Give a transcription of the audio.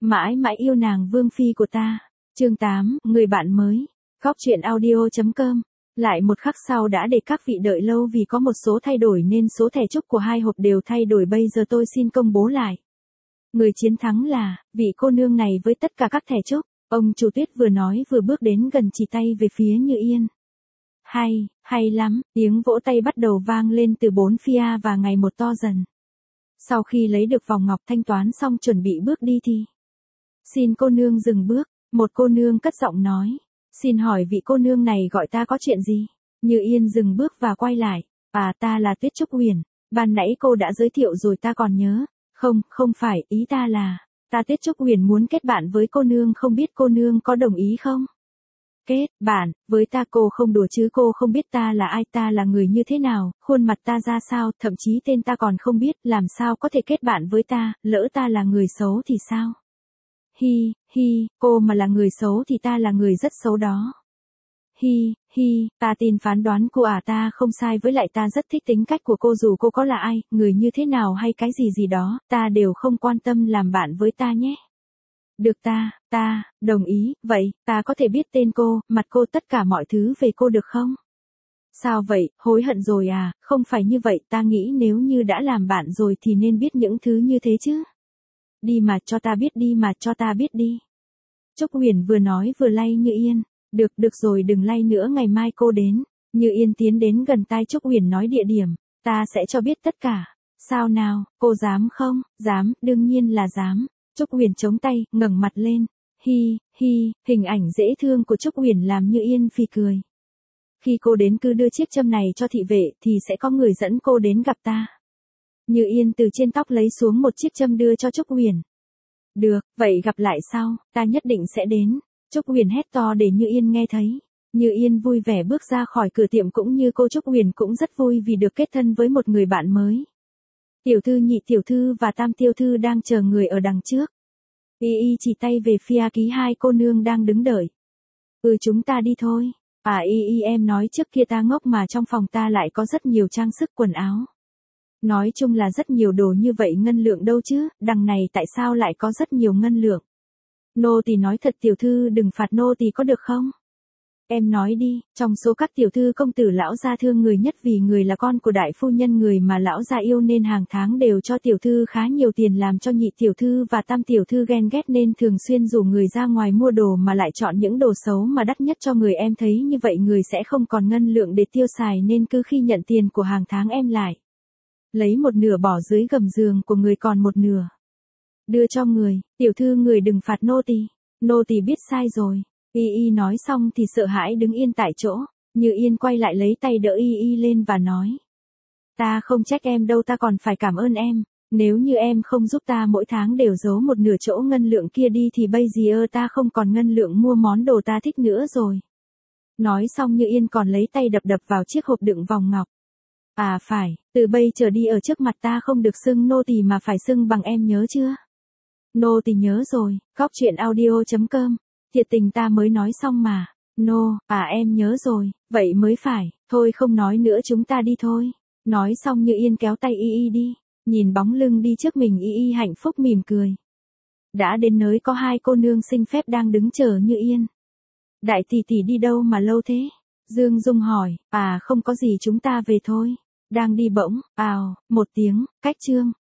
Mãi mãi yêu nàng vương phi của ta. Chương 8, người bạn mới. Góc truyện audio.com. Lại một khắc sau đã để các vị đợi lâu vì có một số thay đổi nên số thẻ chúc của hai hộp đều thay đổi, bây giờ tôi xin công bố lại. Người chiến thắng là vị cô nương này với tất cả các thẻ chúc. Ông chủ Tuyết vừa nói vừa bước đến gần chỉ tay về phía Như Yên. Hay lắm, tiếng vỗ tay bắt đầu vang lên từ bốn phía và ngày một to dần. Sau khi lấy được vòng ngọc thanh toán xong chuẩn bị bước đi thì. Xin cô nương dừng bước, một cô nương cất giọng nói. Xin hỏi vị cô nương này gọi ta có chuyện gì? Như Yên dừng bước và quay lại. Ta là Tuyết Trúc Huyền. Ban nãy cô đã giới thiệu rồi ta còn nhớ. Không phải, ý ta là, ta Tuyết Trúc Huyền muốn kết bạn với cô nương, không biết cô nương có đồng ý không? Kết bạn, với ta cô không đùa chứ, cô không biết ta là ai, ta là người như thế nào, khuôn mặt ta ra sao, thậm chí tên ta còn không biết, làm sao có thể kết bạn với ta, lỡ ta là người xấu thì sao? Cô mà là người xấu thì ta là người rất xấu đó. Ta tin phán đoán cô ta không sai, với lại ta rất thích tính cách của cô, dù cô có là ai, người như thế nào hay cái gì đó, ta đều không quan tâm, làm bạn với ta nhé. Được, ta đồng ý, vậy, ta có thể biết tên cô, mặt cô, tất cả mọi thứ về cô được không? Sao vậy, hối hận rồi à? Không phải như vậy, ta nghĩ nếu như đã làm bạn rồi thì nên biết những thứ như thế chứ. Đi mà cho ta biết, đi mà cho ta biết đi. Trúc Huyền vừa nói vừa lay Như Yên. Được rồi, đừng lay nữa, ngày mai cô đến. Như Yên tiến đến gần tai Trúc Huyền nói địa điểm. Ta sẽ cho biết tất cả. Sao nào, cô dám không? Dám, đương nhiên là dám. Trúc Huyền chống tay, ngẩng mặt lên. Hình ảnh dễ thương của Trúc Huyền làm Như Yên phì cười. Khi cô đến cứ đưa chiếc châm này cho thị vệ thì sẽ có người dẫn cô đến gặp ta. Như Yên từ trên tóc lấy xuống một chiếc châm đưa cho Trúc Huyền. Được, vậy gặp lại sau, ta nhất định sẽ đến. Trúc Huyền hét to để Như Yên nghe thấy. Như Yên vui vẻ bước ra khỏi cửa tiệm, cũng như cô Trúc Huyền cũng rất vui vì được kết thân với một người bạn mới. Tiểu thư, nhị tiểu thư và tam tiểu thư đang chờ người ở đằng trước. Y chỉ tay về phía ký hai cô nương đang đứng đợi. Chúng ta đi thôi. Em nói trước kia ta ngốc mà trong phòng ta lại có rất nhiều trang sức quần áo. Nói chung là rất nhiều đồ như vậy, ngân lượng đâu chứ, đằng này tại sao lại có rất nhiều ngân lượng? Nô tỳ nói thật, tiểu thư đừng phạt nô tỳ có được không? Em nói đi, trong số các tiểu thư công tử lão gia thương người nhất, vì người là con của đại phu nhân, người mà lão gia yêu nên hàng tháng đều cho tiểu thư khá nhiều tiền, làm cho nhị tiểu thư và tam tiểu thư ghen ghét nên thường xuyên rủ người ra ngoài mua đồ, mà lại chọn những đồ xấu mà đắt nhất cho người. Em thấy như vậy người sẽ không còn ngân lượng để tiêu xài, nên cứ khi nhận tiền của hàng tháng em lại lấy một nửa bỏ dưới gầm giường của người, còn một nửa đưa cho người. Tiểu thư, người đừng phạt nô tỳ biết sai rồi. Y nói xong thì sợ hãi đứng yên tại chỗ. Như Yên quay lại lấy tay đỡ Y lên và nói. Ta không trách em đâu, ta còn phải cảm ơn em. Nếu như em không giúp ta mỗi tháng đều giấu một nửa chỗ ngân lượng kia đi thì bây giờ ta không còn ngân lượng mua món đồ ta thích nữa rồi. Nói xong Như Yên còn lấy tay đập vào chiếc hộp đựng vòng ngọc. Phải, từ bây trở đi ở trước mặt ta không được xưng nô tỳ mà phải xưng bằng em, nhớ chưa? Nô tỳ nhớ rồi. Góc truyện audio.com. Thiệt tình ta mới nói xong mà. Em nhớ rồi, vậy mới phải, thôi không nói nữa, chúng ta đi thôi. Nói xong Như Yên kéo tay Y đi, nhìn bóng lưng đi trước mình Y hạnh phúc mỉm cười. Đã đến nơi có hai cô nương xin phép đang đứng chờ Như Yên. Đại tỷ tỷ đi đâu mà lâu thế? Dương Dung hỏi. Không có gì, chúng ta về thôi. Đang đi bỗng, một tiếng, cách chương.